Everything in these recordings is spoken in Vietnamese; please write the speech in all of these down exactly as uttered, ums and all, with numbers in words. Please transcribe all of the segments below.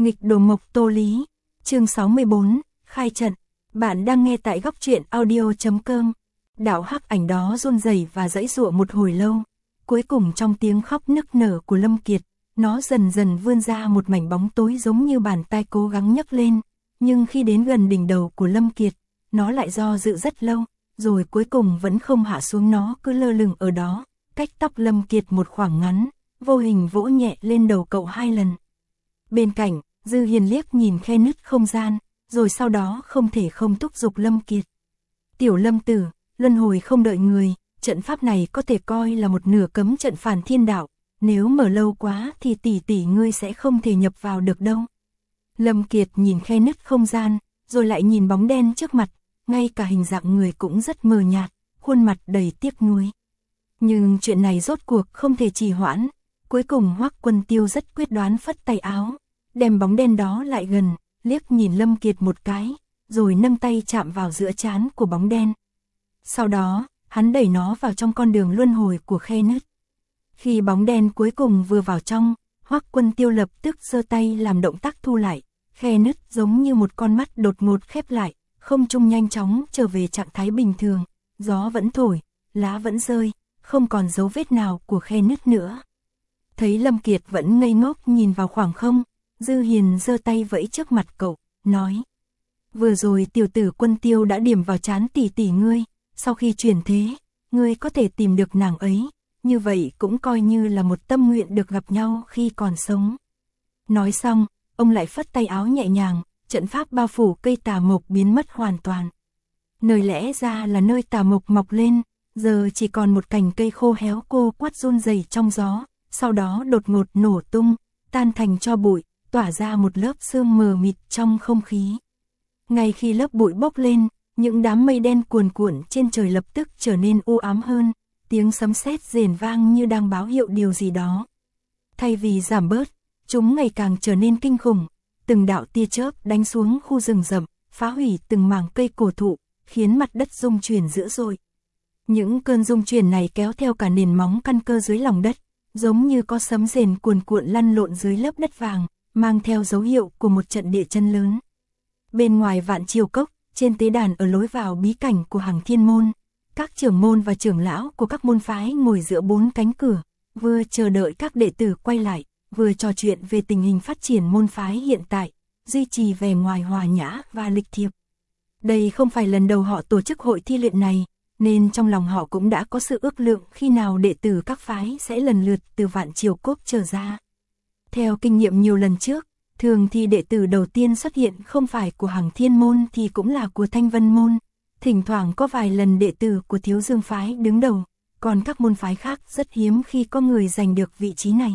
Nghịch đồ mộc Tô Lý, chương sáu mươi bốn, khai trận. Bạn đang nghe tại góc truyện audio chấm com. Đạo hắc ảnh đó run rẩy và giãy giụa một hồi lâu. Cuối cùng trong tiếng khóc nức nở của Lâm Kiệt, nó dần dần vươn ra một mảnh bóng tối giống như bàn tay cố gắng nhấc lên. Nhưng khi đến gần đỉnh đầu của Lâm Kiệt, nó lại do dự rất lâu, rồi cuối cùng vẫn không hạ xuống, nó cứ lơ lửng ở đó, cách tóc Lâm Kiệt một khoảng ngắn, vô hình vỗ nhẹ lên đầu cậu hai lần. Bên cạnh, Dư Hiền liếc nhìn khe nứt không gian, rồi sau đó không thể không thúc giục Lâm Kiệt. Tiểu Lâm tử, luân hồi không đợi người, trận pháp này có thể coi là một nửa cấm trận phản thiên đạo, nếu mở lâu quá thì tỷ tỷ ngươi sẽ không thể nhập vào được đâu. Lâm Kiệt nhìn khe nứt không gian, rồi lại nhìn bóng đen trước mặt, ngay cả hình dạng người cũng rất mờ nhạt, khuôn mặt đầy tiếc nuối. Nhưng chuyện này rốt cuộc không thể trì hoãn, cuối cùng Hoắc Quân Tiêu rất quyết đoán phất tay áo, đem bóng đen đó lại gần, liếc nhìn Lâm Kiệt một cái, rồi nâng tay chạm vào giữa trán của bóng đen. Sau đó, hắn đẩy nó vào trong con đường luân hồi của khe nứt. Khi bóng đen cuối cùng vừa vào trong, Hoắc Quân Tiêu lập tức giơ tay làm động tác thu lại, khe nứt giống như một con mắt đột ngột khép lại, không trung nhanh chóng trở về trạng thái bình thường, gió vẫn thổi, lá vẫn rơi, không còn dấu vết nào của khe nứt nữa. Thấy Lâm Kiệt vẫn ngây ngốc nhìn vào khoảng không, Dư Hiền giơ tay vẫy trước mặt cậu, nói: vừa rồi tiểu tử Quân Tiêu đã điểm vào trán tỷ tỷ ngươi, sau khi chuyển thế, ngươi có thể tìm được nàng ấy, như vậy cũng coi như là một tâm nguyện được gặp nhau khi còn sống. Nói xong, ông lại phất tay áo nhẹ nhàng, trận pháp bao phủ cây tà mộc biến mất hoàn toàn. Nơi lẽ ra là nơi tà mộc mọc lên, giờ chỉ còn một cành cây khô héo cô quắt run rẩy trong gió, sau đó đột ngột nổ tung, tan thành tro bụi, tỏa ra một lớp sương mờ mịt trong không khí. Ngay khi lớp bụi bốc lên, những đám mây đen cuồn cuộn trên trời lập tức trở nên u ám hơn, tiếng sấm sét rền vang như đang báo hiệu điều gì đó. Thay vì giảm bớt, chúng ngày càng trở nên kinh khủng, từng đạo tia chớp đánh xuống khu rừng rậm, phá hủy từng mảng cây cổ thụ, khiến mặt đất rung chuyển dữ dội. Những cơn rung chuyển này kéo theo cả nền móng căn cơ dưới lòng đất, giống như có sấm rền cuồn cuộn lăn lộn dưới lớp đất vàng, mang theo dấu hiệu của một trận địa chân lớn. Bên ngoài Vạn Triều Cốc, trên tế đàn ở lối vào bí cảnh của Hằng Thiên Môn, các trưởng môn và trưởng lão của các môn phái ngồi giữa bốn cánh cửa, vừa chờ đợi các đệ tử quay lại, vừa trò chuyện về tình hình phát triển môn phái hiện tại, duy trì vẻ ngoài hòa nhã và lịch thiệp. Đây không phải lần đầu họ tổ chức hội thi luyện này, nên trong lòng họ cũng đã có sự ước lượng khi nào đệ tử các phái sẽ lần lượt từ Vạn Triều Cốc trở ra. Theo kinh nghiệm nhiều lần trước, thường thì đệ tử đầu tiên xuất hiện không phải của Hằng Thiên Môn thì cũng là của Thanh Vân Môn, thỉnh thoảng có vài lần đệ tử của Thiếu Dương phái đứng đầu, còn các môn phái khác rất hiếm khi có người giành được vị trí này.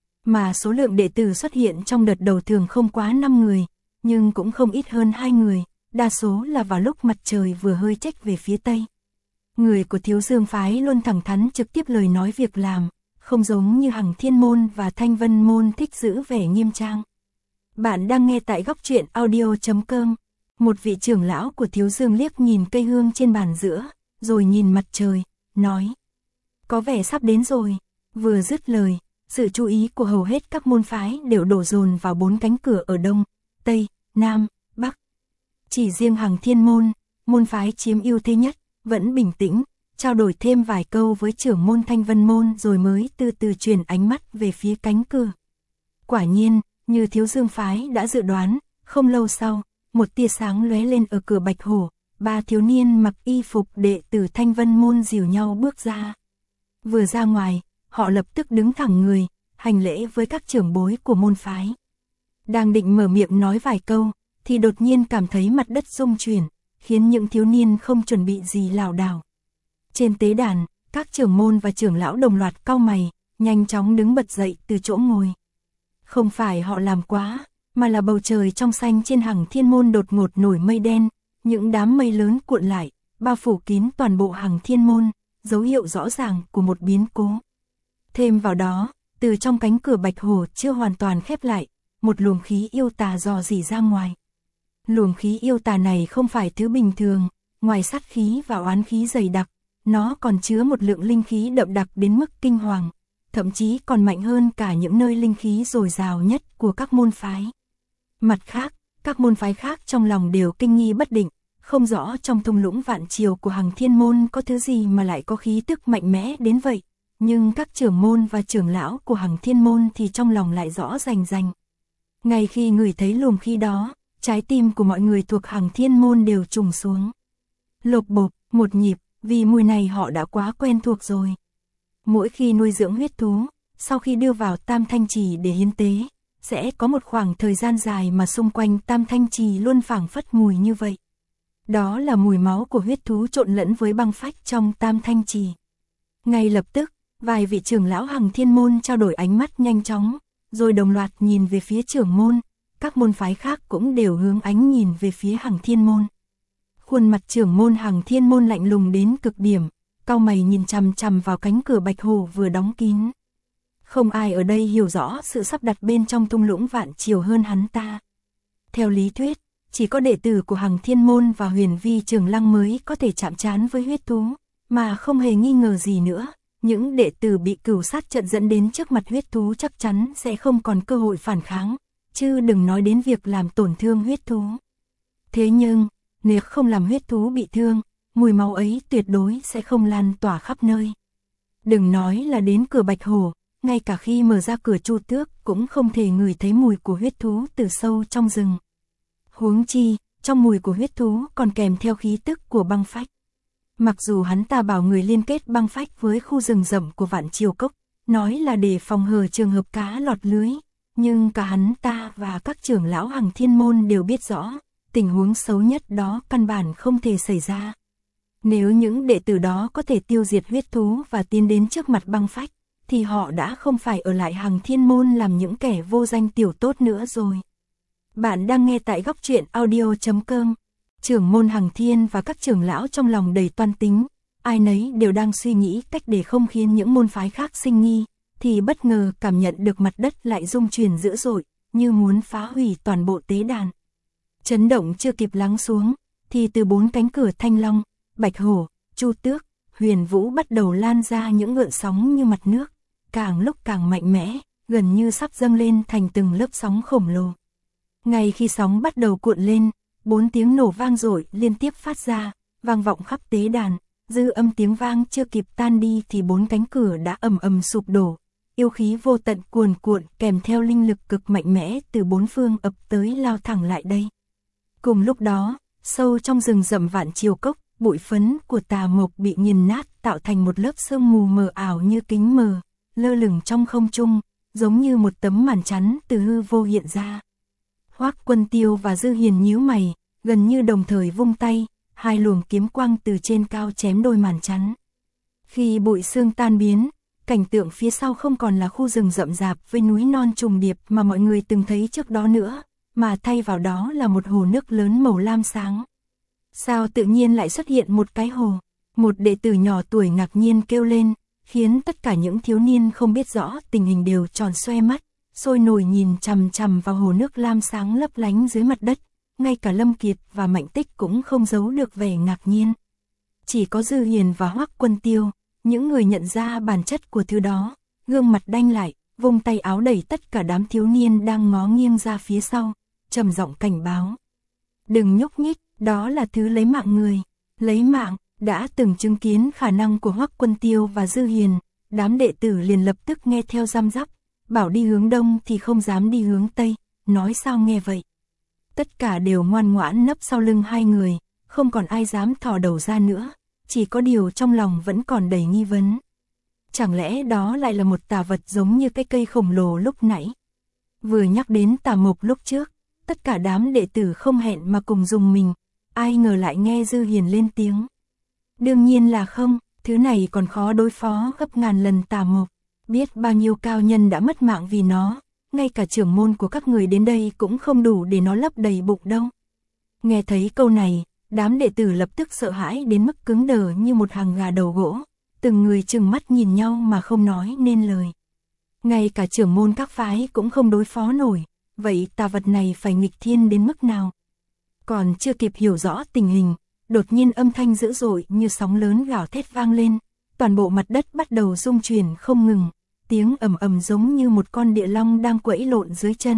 Mà số lượng đệ tử xuất hiện trong đợt đầu thường không quá năm người, nhưng cũng không ít hơn hai người, đa số là vào lúc mặt trời vừa hơi chếch về phía tây. Người của Thiếu Dương phái luôn thẳng thắn trực tiếp lời nói việc làm, không giống như Hằng Thiên Môn và Thanh Vân Môn thích giữ vẻ nghiêm trang. Bạn đang nghe tại góc truyện audio chấm com. Một vị trưởng lão của Thiếu Dương liếc nhìn cây hương trên bàn giữa, rồi nhìn mặt trời, nói: có vẻ sắp đến rồi. Vừa dứt lời, sự chú ý của hầu hết các môn phái đều đổ dồn vào bốn cánh cửa ở đông, tây, nam, bắc. Chỉ riêng Hằng Thiên Môn, môn phái chiếm ưu thế nhất, vẫn bình tĩnh, trao đổi thêm vài câu với trưởng môn Thanh Vân Môn rồi mới từ từ chuyển ánh mắt về phía cánh cửa. Quả nhiên, như Thiếu Dương phái đã dự đoán, không lâu sau, một tia sáng lóe lên ở cửa Bạch Hổ, ba thiếu niên mặc y phục đệ tử Thanh Vân Môn dìu nhau bước ra. Vừa ra ngoài, họ lập tức đứng thẳng người, hành lễ với các trưởng bối của môn phái. Đang định mở miệng nói vài câu, thì đột nhiên cảm thấy mặt đất rung chuyển, khiến những thiếu niên không chuẩn bị gì lảo đảo. Trên tế đàn, các trưởng môn và trưởng lão đồng loạt cau mày, nhanh chóng đứng bật dậy từ chỗ ngồi. Không phải họ làm quá, mà là bầu trời trong xanh trên Hằng Thiên Môn đột ngột nổi mây đen, những đám mây lớn cuộn lại, bao phủ kín toàn bộ Hằng Thiên Môn, dấu hiệu rõ ràng của một biến cố. Thêm vào đó, từ trong cánh cửa Bạch Hổ chưa hoàn toàn khép lại, một luồng khí yêu tà dò dỉ ra ngoài. Luồng khí yêu tà này không phải thứ bình thường, ngoài sát khí và oán khí dày đặc, nó còn chứa một lượng linh khí đậm đặc đến mức kinh hoàng, thậm chí còn mạnh hơn cả những nơi linh khí dồi dào nhất của các môn phái. Mặt khác, các môn phái khác trong lòng đều kinh nghi bất định, không rõ trong thung lũng vạn triều của Hằng Thiên môn có thứ gì mà lại có khí tức mạnh mẽ đến vậy, nhưng các trưởng môn và trưởng lão của Hằng Thiên môn thì trong lòng lại rõ rành rành. Ngay khi ngửi thấy luồng khí đó, trái tim của mọi người thuộc Hằng Thiên môn đều trùng xuống. Lộp bộp, một nhịp, vì mùi này họ đã quá quen thuộc rồi. Mỗi khi nuôi dưỡng huyết thú, sau khi đưa vào Tam Thanh Trì để hiến tế, sẽ có một khoảng thời gian dài mà xung quanh Tam Thanh Trì luôn phảng phất mùi như vậy. Đó là mùi máu của huyết thú trộn lẫn với băng phách trong Tam Thanh Trì. Ngay lập tức, vài vị trưởng lão Hằng Thiên môn trao đổi ánh mắt nhanh chóng, rồi đồng loạt nhìn về phía trưởng môn, các môn phái khác cũng đều hướng ánh nhìn về phía Hằng Thiên môn. Khuôn mặt trưởng môn Hằng Thiên môn lạnh lùng đến cực điểm, cau mày nhìn chằm chằm vào cánh cửa bạch hồ vừa đóng kín. Không ai ở đây hiểu rõ sự sắp đặt bên trong thung lũng vạn triều hơn hắn ta. Theo lý thuyết, chỉ có đệ tử của Hằng Thiên môn và Huyền Vi Trường Lăng mới có thể chạm trán với huyết thú, mà không hề nghi ngờ gì nữa, những đệ tử bị cửu sát trận dẫn đến trước mặt huyết thú chắc chắn sẽ không còn cơ hội phản kháng, chứ đừng nói đến việc làm tổn thương huyết thú. Thế nhưng, nếu không làm huyết thú bị thương, mùi máu ấy tuyệt đối sẽ không lan tỏa khắp nơi. Đừng nói là đến cửa bạch hồ, ngay cả khi mở ra cửa Chu Tước cũng không thể ngửi thấy mùi của huyết thú từ sâu trong rừng. Huống chi, trong mùi của huyết thú còn kèm theo khí tức của băng phách. Mặc dù hắn ta bảo người liên kết băng phách với khu rừng rậm của Vạn Triều Cốc, nói là để phòng hờ trường hợp cá lọt lưới, nhưng cả hắn ta và các trưởng lão Hằng Thiên môn đều biết rõ, tình huống xấu nhất đó căn bản không thể xảy ra. Nếu những đệ tử đó có thể tiêu diệt huyết thú và tiến đến trước mặt băng phách, thì họ đã không phải ở lại Hằng Thiên môn làm những kẻ vô danh tiểu tốt nữa rồi. Bạn đang nghe tại góc truyện audio chấm com. Trưởng môn Hằng Thiên và các trưởng lão trong lòng đầy toan tính, ai nấy đều đang suy nghĩ cách để không khiến những môn phái khác sinh nghi, thì bất ngờ cảm nhận được mặt đất lại rung chuyển dữ dội, như muốn phá hủy toàn bộ tế đàn. Chấn động chưa kịp lắng xuống, thì từ bốn cánh cửa Thanh Long, Bạch Hổ, Chu Tước, Huyền Vũ bắt đầu lan ra những gợn sóng như mặt nước, càng lúc càng mạnh mẽ, gần như sắp dâng lên thành từng lớp sóng khổng lồ. Ngay khi sóng bắt đầu cuộn lên, bốn tiếng nổ vang dội liên tiếp phát ra, vang vọng khắp tế đàn, dư âm tiếng vang chưa kịp tan đi thì bốn cánh cửa đã ầm ầm sụp đổ, yêu khí vô tận cuồn cuộn kèm theo linh lực cực mạnh mẽ từ bốn phương ập tới lao thẳng lại đây. Cùng lúc đó, sâu trong rừng rậm Vạn Triều Cốc, bụi phấn của tà mộc bị nghiền nát tạo thành một lớp sương mù mờ ảo như kính mờ, lơ lửng trong không trung, giống như một tấm màn chắn từ hư vô hiện ra. Hoắc Quân Tiêu và Dư Hiền nhíu mày, gần như đồng thời vung tay, hai luồng kiếm quang từ trên cao chém đôi màn chắn. Khi bụi sương tan biến, cảnh tượng phía sau không còn là khu rừng rậm rạp với núi non trùng điệp mà mọi người từng thấy trước đó nữa, mà thay vào đó là một hồ nước lớn màu lam sáng. Sao tự nhiên lại xuất hiện một cái hồ? Một đệ tử nhỏ tuổi ngạc nhiên kêu lên, khiến tất cả những thiếu niên không biết rõ tình hình đều tròn xoe mắt, sôi nổi nhìn chằm chằm vào hồ nước lam sáng lấp lánh dưới mặt đất, ngay cả Lâm Kiệt và Mạnh Tích cũng không giấu được vẻ ngạc nhiên. Chỉ có Dư Hiền và Hoắc Quân Tiêu, những người nhận ra bản chất của thứ đó, gương mặt đanh lại, vung tay áo đẩy tất cả đám thiếu niên đang ngó nghiêng ra phía sau, trầm giọng cảnh báo. Đừng nhúc nhích, đó là thứ lấy mạng người. Lấy mạng, đã từng chứng kiến khả năng của Hoắc Quân Tiêu và Dư Hiền, đám đệ tử liền lập tức nghe theo răm rắp, bảo đi hướng đông thì không dám đi hướng tây, nói sao nghe vậy. Tất cả đều ngoan ngoãn nấp sau lưng hai người, không còn ai dám thò đầu ra nữa, chỉ có điều trong lòng vẫn còn đầy nghi vấn. Chẳng lẽ đó lại là một tà vật giống như cái cây khổng lồ lúc nãy? Vừa nhắc đến tà mộc lúc trước, tất cả đám đệ tử không hẹn mà cùng dùng mình, ai ngờ lại nghe Dư Hiền lên tiếng. Đương nhiên là không, thứ này còn khó đối phó gấp ngàn lần tà mộc, biết bao nhiêu cao nhân đã mất mạng vì nó, ngay cả trưởng môn của các người đến đây cũng không đủ để nó lấp đầy bụng đâu. Nghe thấy câu này, đám đệ tử lập tức sợ hãi đến mức cứng đờ như một hàng gà đầu gỗ, từng người trừng mắt nhìn nhau mà không nói nên lời. Ngay cả trưởng môn các phái cũng không đối phó nổi, vậy tà vật này phải nghịch thiên đến mức nào? Còn chưa kịp hiểu rõ tình hình, đột nhiên âm thanh dữ dội như sóng lớn gào thét vang lên, toàn bộ mặt đất bắt đầu rung chuyển không ngừng, tiếng ầm ầm giống như một con địa long đang quẫy lộn dưới chân,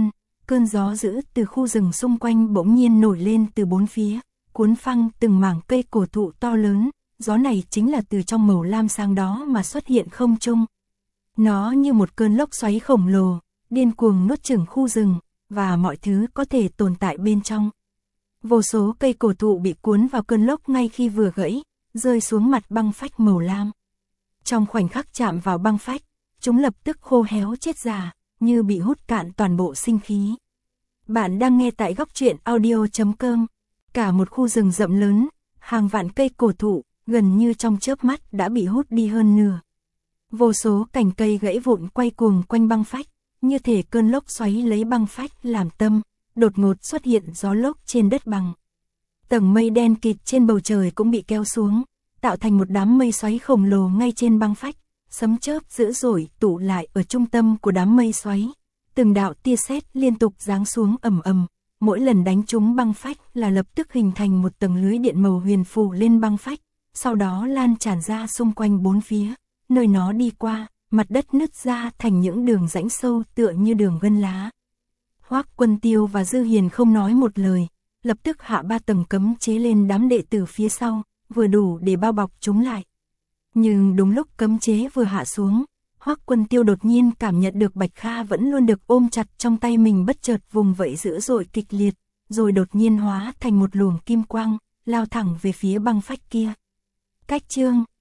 cơn gió dữ từ khu rừng xung quanh bỗng nhiên nổi lên từ bốn phía, cuốn phăng từng mảng cây cổ thụ to lớn, gió này chính là từ trong màu lam sáng đó mà xuất hiện không trung. Nó như một cơn lốc xoáy khổng lồ, điên cuồng nuốt chửng khu rừng, và mọi thứ có thể tồn tại bên trong. Vô số cây cổ thụ bị cuốn vào cơn lốc ngay khi vừa gãy, rơi xuống mặt băng phách màu lam. Trong khoảnh khắc chạm vào băng phách, chúng lập tức khô héo chết già, như bị hút cạn toàn bộ sinh khí. Bạn đang nghe tại góc truyện audio chấm com. Cả một khu rừng rậm lớn, hàng vạn cây cổ thụ, gần như trong chớp mắt đã bị hút đi hơn nửa. Vô số cành cây gãy vụn quay cuồng quanh băng phách, như thể cơn lốc xoáy lấy băng phách làm tâm, đột ngột xuất hiện gió lốc trên đất bằng. Tầng mây đen kịt trên bầu trời cũng bị kéo xuống, tạo thành một đám mây xoáy khổng lồ ngay trên băng phách, sấm chớp dữ dội tụ lại ở trung tâm của đám mây xoáy. Từng đạo tia sét liên tục giáng xuống ầm ầm, mỗi lần đánh trúng băng phách là lập tức hình thành một tầng lưới điện màu huyền phủ lên băng phách, sau đó lan tràn ra xung quanh bốn phía, nơi nó đi qua, mặt đất nứt ra thành những đường rãnh sâu tựa như đường gân lá. Hoắc Quân Tiêu và Dư Hiền không nói một lời, lập tức hạ ba tầng cấm chế lên đám đệ tử phía sau, vừa đủ để bao bọc chúng lại. Nhưng đúng lúc cấm chế vừa hạ xuống, Hoắc Quân Tiêu đột nhiên cảm nhận được Bạch Kha vẫn luôn được ôm chặt trong tay mình bất chợt vùng vẫy dữ dội kịch liệt, rồi đột nhiên hóa thành một luồng kim quang, lao thẳng về phía băng phách kia. Cách chương